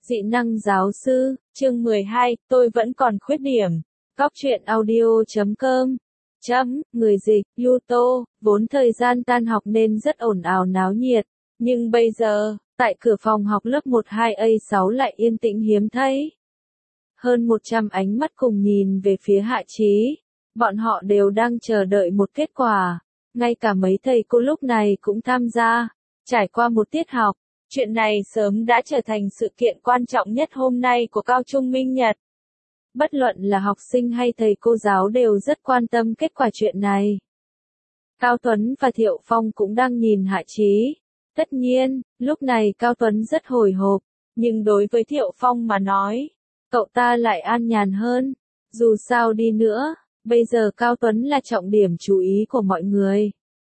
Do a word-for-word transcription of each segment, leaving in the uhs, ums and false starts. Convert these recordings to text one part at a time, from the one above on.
Dị năng giáo sư, chương mười hai, tôi vẫn còn khuyết điểm. Góc truyện audio chấm com. Chấm, người dịch, Yuto, vốn thời gian tan học nên rất ồn ào náo nhiệt. Nhưng bây giờ, tại cửa phòng học lớp một hai A sáu lại yên tĩnh hiếm thấy. Hơn một trăm ánh mắt cùng nhìn về phía Hạ Chí. Bọn họ đều đang chờ đợi một kết quả. Ngay cả mấy thầy cô lúc này cũng tham gia. Trải qua một tiết học, chuyện này sớm đã trở thành sự kiện quan trọng nhất hôm nay của Cao Trung Minh Nhật. Bất luận là học sinh hay thầy cô giáo đều rất quan tâm kết quả chuyện này. Cao Tuấn và Thiệu Phong cũng đang nhìn Hạ Chí. Tất nhiên, lúc này Cao Tuấn rất hồi hộp, nhưng đối với Thiệu Phong mà nói, cậu ta lại an nhàn hơn. Dù sao đi nữa, bây giờ Cao Tuấn là trọng điểm chú ý của mọi người.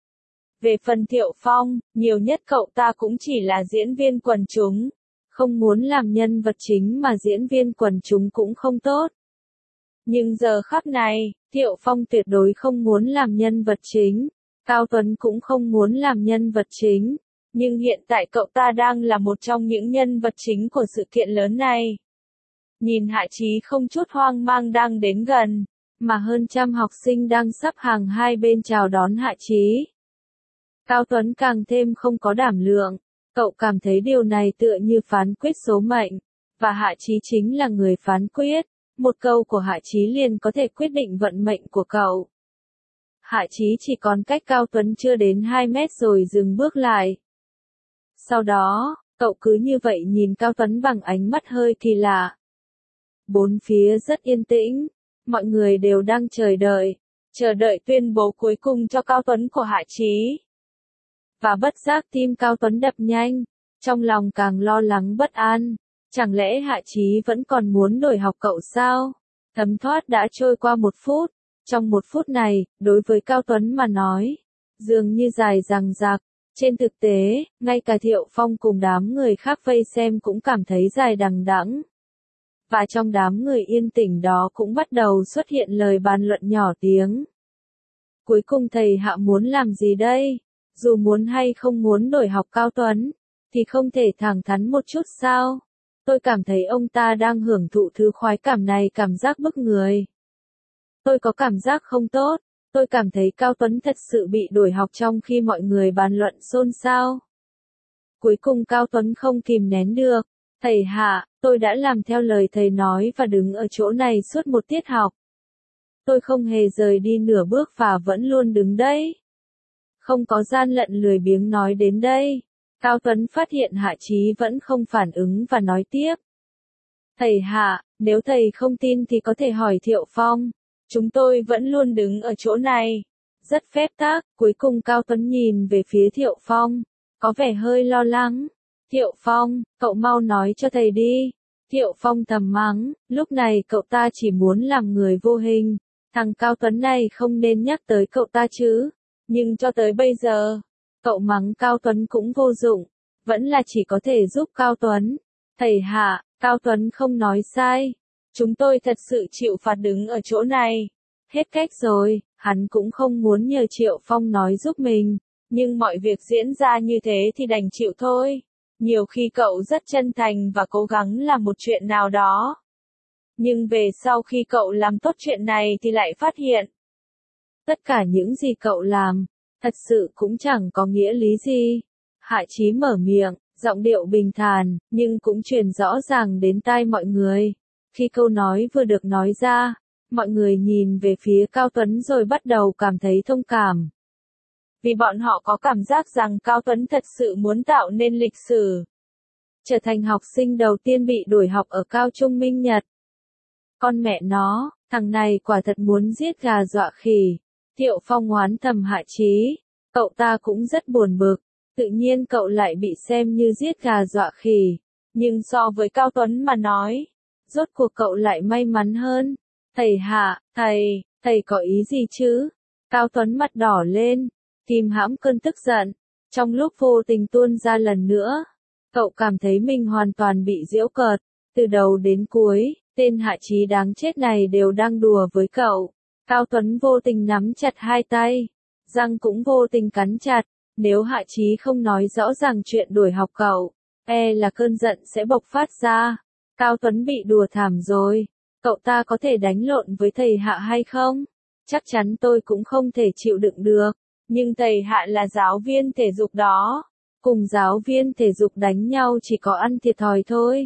Về phần Thiệu Phong, nhiều nhất cậu ta cũng chỉ là diễn viên quần chúng, không muốn làm nhân vật chính mà diễn viên quần chúng cũng không tốt. Nhưng giờ khắc này, Thiệu Phong tuyệt đối không muốn làm nhân vật chính, Cao Tuấn cũng không muốn làm nhân vật chính, nhưng hiện tại cậu ta đang là một trong những nhân vật chính của sự kiện lớn này. Nhìn Hạ Chí không chút hoang mang đang đến gần, mà hơn trăm học sinh đang sắp hàng hai bên chào đón Hạ Chí. Cao Tuấn càng thêm không có đảm lượng, cậu cảm thấy điều này tựa như phán quyết số mệnh, và Hạ Chí chính là người phán quyết, một câu của Hạ Chí liền có thể quyết định vận mệnh của cậu. Hạ Chí chỉ còn cách Cao Tuấn chưa đến hai mét rồi dừng bước lại. Sau đó, cậu cứ như vậy nhìn Cao Tuấn bằng ánh mắt hơi kỳ lạ. Bốn phía rất yên tĩnh, mọi người đều đang chờ đợi, chờ đợi tuyên bố cuối cùng cho Cao Tuấn của Hạ Chí. Và bất giác tim Cao Tuấn đập nhanh, trong lòng càng lo lắng bất an, chẳng lẽ Hạ Chí vẫn còn muốn đổi học cậu sao? Thấm thoát đã trôi qua một phút, trong một phút này, đối với Cao Tuấn mà nói, dường như dài dằng dặc, trên thực tế, ngay cả Thiệu Phong cùng đám người khác vây xem cũng cảm thấy dài đằng đẵng. Và trong đám người yên tĩnh đó cũng bắt đầu xuất hiện lời bàn luận nhỏ tiếng. Cuối cùng thầy Hạ muốn làm gì đây? Dù muốn hay không muốn đổi học Cao Tuấn, thì không thể thẳng thắn một chút sao? Tôi cảm thấy ông ta đang hưởng thụ thứ khoái cảm này, cảm giác bức người. Tôi có cảm giác không tốt, tôi cảm thấy Cao Tuấn thật sự bị đổi học trong khi mọi người bàn luận xôn xao. Cuối cùng Cao Tuấn không kìm nén được. Thầy Hạ, tôi đã làm theo lời thầy nói và đứng ở chỗ này suốt một tiết học. Tôi không hề rời đi nửa bước và vẫn luôn đứng đây. Không có gian lận lười biếng nói đến đây. Cao Tuấn phát hiện Hạ Chí vẫn không phản ứng và nói tiếp. Thầy Hạ, nếu thầy không tin thì có thể hỏi Thiệu Phong. Chúng tôi vẫn luôn đứng ở chỗ này. Rất phép tắc, cuối cùng Cao Tuấn nhìn về phía Thiệu Phong, có vẻ hơi lo lắng. Thiệu Phong, cậu mau nói cho thầy đi. Thiệu Phong thầm mắng, lúc này cậu ta chỉ muốn làm người vô hình. Thằng Cao Tuấn này không nên nhắc tới cậu ta chứ. Nhưng cho tới bây giờ, cậu mắng Cao Tuấn cũng vô dụng, vẫn là chỉ có thể giúp Cao Tuấn. Thầy Hạ, Cao Tuấn không nói sai. Chúng tôi thật sự chịu phạt đứng ở chỗ này. Hết cách rồi, hắn cũng không muốn nhờ Triệu Phong nói giúp mình. Nhưng mọi việc diễn ra như thế thì đành chịu thôi. Nhiều khi cậu rất chân thành và cố gắng làm một chuyện nào đó. Nhưng về sau khi cậu làm tốt chuyện này thì lại phát hiện. Tất cả những gì cậu làm, thật sự cũng chẳng có nghĩa lý gì. Hạ Chí mở miệng, giọng điệu bình thản, nhưng cũng truyền rõ ràng đến tai mọi người. Khi câu nói vừa được nói ra, mọi người nhìn về phía Cao Tuấn rồi bắt đầu cảm thấy thông cảm. Vì bọn họ có cảm giác rằng Cao Tuấn thật sự muốn tạo nên lịch sử. Trở thành học sinh đầu tiên bị đổi học ở Cao Trung Minh Nhật. Con mẹ nó, thằng này quả thật muốn giết gà dọa khỉ. Thiệu Phong oán thầm Hạ Chí, cậu ta cũng rất buồn bực, tự nhiên cậu lại bị xem như giết gà dọa khỉ, nhưng so với Cao Tuấn mà nói, rốt cuộc cậu lại may mắn hơn. Thầy Hạ, thầy, thầy có ý gì chứ? Cao Tuấn mặt đỏ lên, kìm hãm cơn tức giận, trong lúc vô tình tuôn ra lần nữa, cậu cảm thấy mình hoàn toàn bị giễu cợt, từ đầu đến cuối, tên Hạ Chí đáng chết này đều đang đùa với cậu. Cao Tuấn vô tình nắm chặt hai tay, răng cũng vô tình cắn chặt, nếu Hạ Chí không nói rõ ràng chuyện đổi học cậu, e là cơn giận sẽ bộc phát ra. Cao Tuấn bị đùa thảm rồi. Cậu ta có thể đánh lộn với thầy Hạ hay không? Chắc chắn tôi cũng không thể chịu đựng được. Nhưng thầy Hạ là giáo viên thể dục đó. Cùng giáo viên thể dục đánh nhau chỉ có ăn thiệt thòi thôi.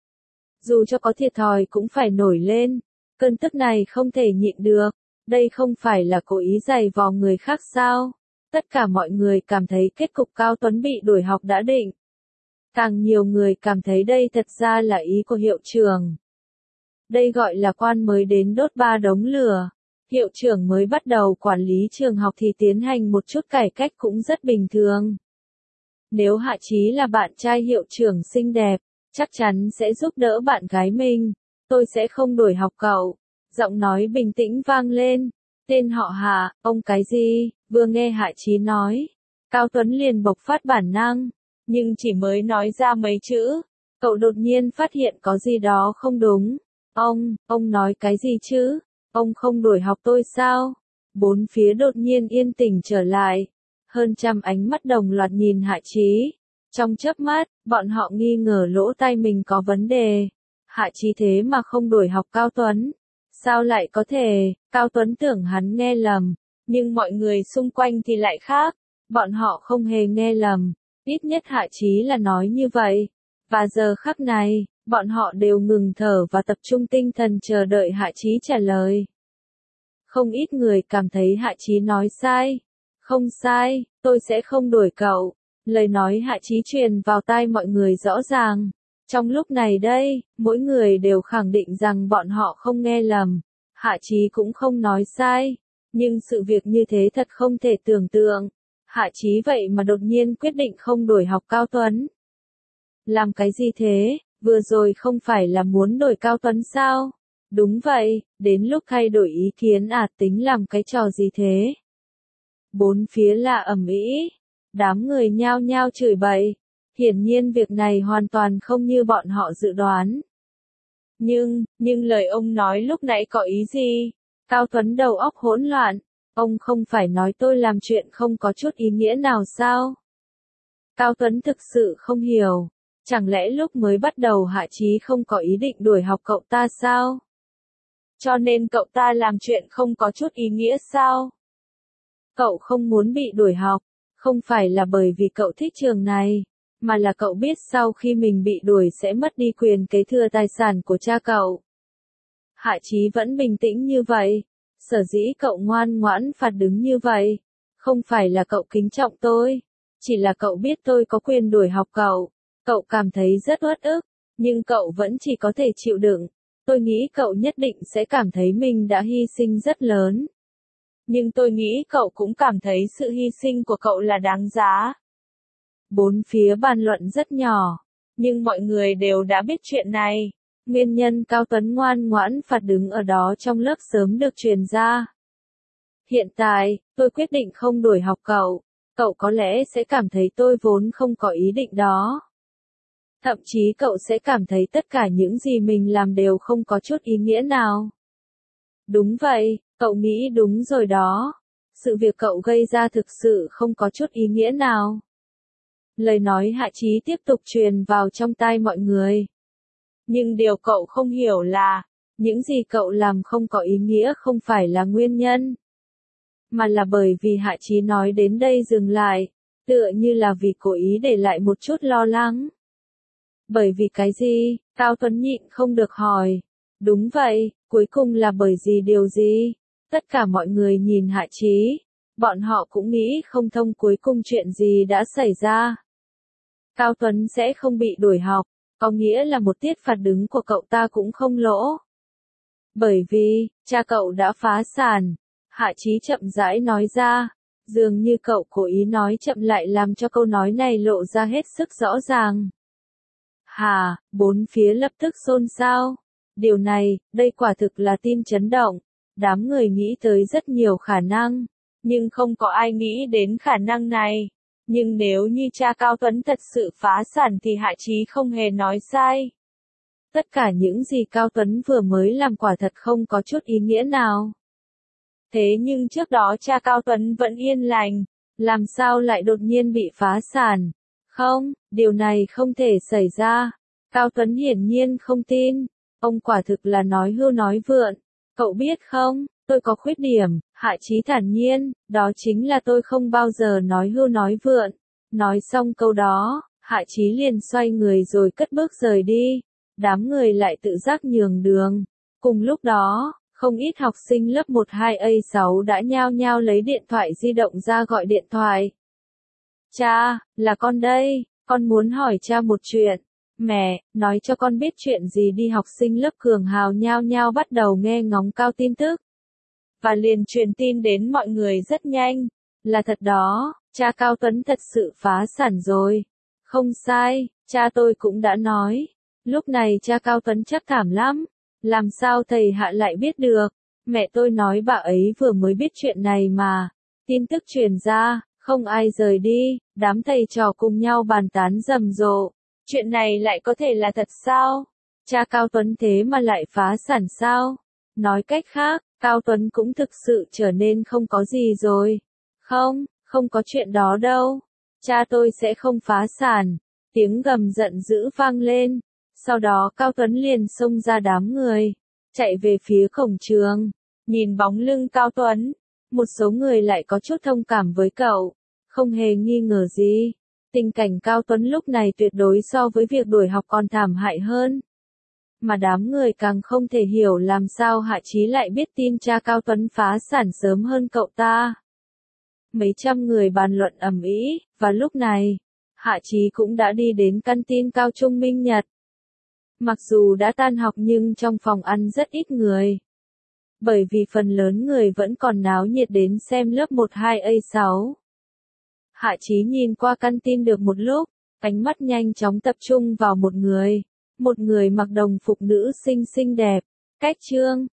Dù cho có thiệt thòi cũng phải nổi lên. Cơn tức này không thể nhịn được. Đây không phải là cố ý giày vò người khác sao? Tất cả mọi người cảm thấy kết cục Cao Tuấn bị đuổi học đã định. Càng nhiều người cảm thấy đây thật ra là ý của hiệu trưởng. Đây gọi là quan mới đến đốt ba đống lửa. Hiệu trưởng mới bắt đầu quản lý trường học thì tiến hành một chút cải cách cũng rất bình thường. Nếu Hạ Chí là bạn trai hiệu trưởng xinh đẹp, chắc chắn sẽ giúp đỡ bạn gái mình. Tôi sẽ không đuổi học cậu. Giọng nói bình tĩnh vang lên. Tên họ Hạ, ông cái gì? Vừa nghe Hạ Chí nói, Cao Tuấn liền bộc phát bản năng. Nhưng chỉ mới nói ra mấy chữ, cậu đột nhiên phát hiện có gì đó không đúng. Ông, ông nói cái gì chứ? Ông không đuổi học tôi sao? Bốn phía đột nhiên yên tĩnh trở lại. Hơn trăm ánh mắt đồng loạt nhìn Hạ Chí. Trong chớp mắt, bọn họ nghi ngờ lỗ tai mình có vấn đề. Hạ Chí thế mà không đuổi học Cao Tuấn. Sao lại có thể? Cao Tuấn tưởng hắn nghe lầm. Nhưng mọi người xung quanh thì lại khác. Bọn họ không hề nghe lầm. Ít nhất Hạ Chí là nói như vậy. Và giờ khắc này, bọn họ đều ngừng thở và tập trung tinh thần chờ đợi Hạ Chí trả lời. Không ít người cảm thấy Hạ Chí nói sai. Không sai, tôi sẽ không đuổi cậu. Lời nói Hạ Chí truyền vào tai mọi người rõ ràng. Trong lúc này đây, mỗi người đều khẳng định rằng bọn họ không nghe lầm. Hạ Chí cũng không nói sai. Nhưng sự việc như thế thật không thể tưởng tượng. Hạ Chí vậy mà đột nhiên quyết định không đuổi học Cao Tuấn. Làm cái gì thế? Vừa rồi không phải là muốn đuổi Cao Tuấn sao? Đúng vậy, đến lúc thay đổi ý kiến à, tính làm cái trò gì thế? Bốn phía là ầm ĩ, đám người nhao nhao chửi bậy. Hiển nhiên việc này hoàn toàn không như bọn họ dự đoán. Nhưng, nhưng lời ông nói lúc nãy có ý gì? Cao Tuấn đầu óc hỗn loạn. Ông không phải nói tôi làm chuyện không có chút ý nghĩa nào sao? Cao Tuấn thực sự không hiểu. Chẳng lẽ lúc mới bắt đầu Hạ Chí không có ý định đuổi học cậu ta sao? Cho nên cậu ta làm chuyện không có chút ý nghĩa sao? Cậu không muốn bị đuổi học, không phải là bởi vì cậu thích trường này, mà là cậu biết sau khi mình bị đuổi sẽ mất đi quyền kế thừa tài sản của cha cậu. Hạ Chí vẫn bình tĩnh như vậy. Sở dĩ cậu ngoan ngoãn phạt đứng như vậy, không phải là cậu kính trọng tôi, chỉ là cậu biết tôi có quyền đuổi học cậu. Cậu cảm thấy rất uất ức, nhưng cậu vẫn chỉ có thể chịu đựng. Tôi nghĩ cậu nhất định sẽ cảm thấy mình đã hy sinh rất lớn. Nhưng tôi nghĩ cậu cũng cảm thấy sự hy sinh của cậu là đáng giá. Bốn phía bàn luận rất nhỏ, nhưng mọi người đều đã biết chuyện này. Nguyên nhân Cao Tuấn ngoan ngoãn phạt đứng ở đó trong lớp sớm được truyền ra. Hiện tại, tôi quyết định không đuổi học cậu. Cậu có lẽ sẽ cảm thấy tôi vốn không có ý định đó. Thậm chí cậu sẽ cảm thấy tất cả những gì mình làm đều không có chút ý nghĩa nào. Đúng vậy, cậu nghĩ đúng rồi đó. Sự việc cậu gây ra thực sự không có chút ý nghĩa nào. Lời nói Hạ Chí tiếp tục truyền vào trong tai mọi người. Nhưng điều cậu không hiểu là, những gì cậu làm không có ý nghĩa không phải là nguyên nhân. Mà là bởi vì Hạ Chí nói đến đây dừng lại, tựa như là vì cố ý để lại một chút lo lắng. Bởi vì cái gì? Cao Tuấn nhịn không được hỏi. Đúng vậy, cuối cùng là bởi gì điều gì? Tất cả mọi người nhìn Hạ Chí. Bọn họ cũng nghĩ không thông cuối cùng chuyện gì đã xảy ra. Cao Tuấn sẽ không bị đuổi học, có nghĩa là một tiết phạt đứng của cậu ta cũng không lỗ. Bởi vì, cha cậu đã phá sản. Hạ Chí chậm rãi nói ra. Dường như cậu cố ý nói chậm lại làm cho câu nói này lộ ra hết sức rõ ràng. Hà, bốn phía lập tức xôn xao. Điều này, đây quả thực là tin chấn động. Đám người nghĩ tới rất nhiều khả năng, nhưng không có ai nghĩ đến khả năng này. Nhưng nếu như cha Cao Tuấn thật sự phá sản thì Hạ Chí không hề nói sai. Tất cả những gì Cao Tuấn vừa mới làm quả thật không có chút ý nghĩa nào. Thế nhưng trước đó cha Cao Tuấn vẫn yên lành, làm sao lại đột nhiên bị phá sản? Không, điều này không thể xảy ra. Cao Tuấn hiển nhiên không tin. Ông quả thực là nói hưu nói vượn. Cậu biết không, tôi có khuyết điểm, Hạ Chí thản nhiên, đó chính là tôi không bao giờ nói hưu nói vượn. Nói xong câu đó, Hạ Chí liền xoay người rồi cất bước rời đi. Đám người lại tự giác nhường đường. Cùng lúc đó, không ít học sinh lớp một hai A sáu đã nhao nhao lấy điện thoại di động ra gọi điện thoại. Cha, là con đây, con muốn hỏi cha một chuyện. Mẹ, nói cho con biết chuyện gì đi. Học sinh lớp Cường Hào nhao nhao bắt đầu nghe ngóng Cao tin tức. Và liền truyền tin đến mọi người rất nhanh. Là thật đó, cha Cao Tuấn thật sự phá sản rồi. Không sai, cha tôi cũng đã nói. Lúc này cha Cao Tuấn chắc thảm lắm. Làm sao thầy Hạ lại biết được? Mẹ tôi nói bà ấy vừa mới biết chuyện này mà. Tin tức truyền ra, không ai rời đi, đám thầy trò cùng nhau bàn tán rầm rộ. Chuyện này lại có thể là thật sao? Cha Cao Tuấn thế mà lại phá sản sao? Nói cách khác, Cao Tuấn cũng thực sự trở nên không có gì rồi. Không, không có chuyện đó đâu. Cha tôi sẽ không phá sản. Tiếng gầm giận dữ vang lên. Sau đó Cao Tuấn liền xông ra đám người, chạy về phía cổng trường. Nhìn bóng lưng Cao Tuấn, một số người lại có chút thông cảm với cậu. Không hề nghi ngờ gì, tình cảnh Cao Tuấn lúc này tuyệt đối so với việc đuổi học còn thảm hại hơn. Mà đám người càng không thể hiểu làm sao Hạ Chí lại biết tin cha Cao Tuấn phá sản sớm hơn cậu ta. Mấy trăm người bàn luận ầm ĩ, và lúc này, Hạ Chí cũng đã đi đến căn tin Cao Trung Minh Nhật. Mặc dù đã tan học nhưng trong phòng ăn rất ít người. Bởi vì phần lớn người vẫn còn náo nhiệt đến xem lớp một hai A sáu. Hạ Chí nhìn qua căn tin được một lúc, ánh mắt nhanh chóng tập trung vào một người. Một người mặc đồng phục nữ sinh xinh đẹp. Cách Trương,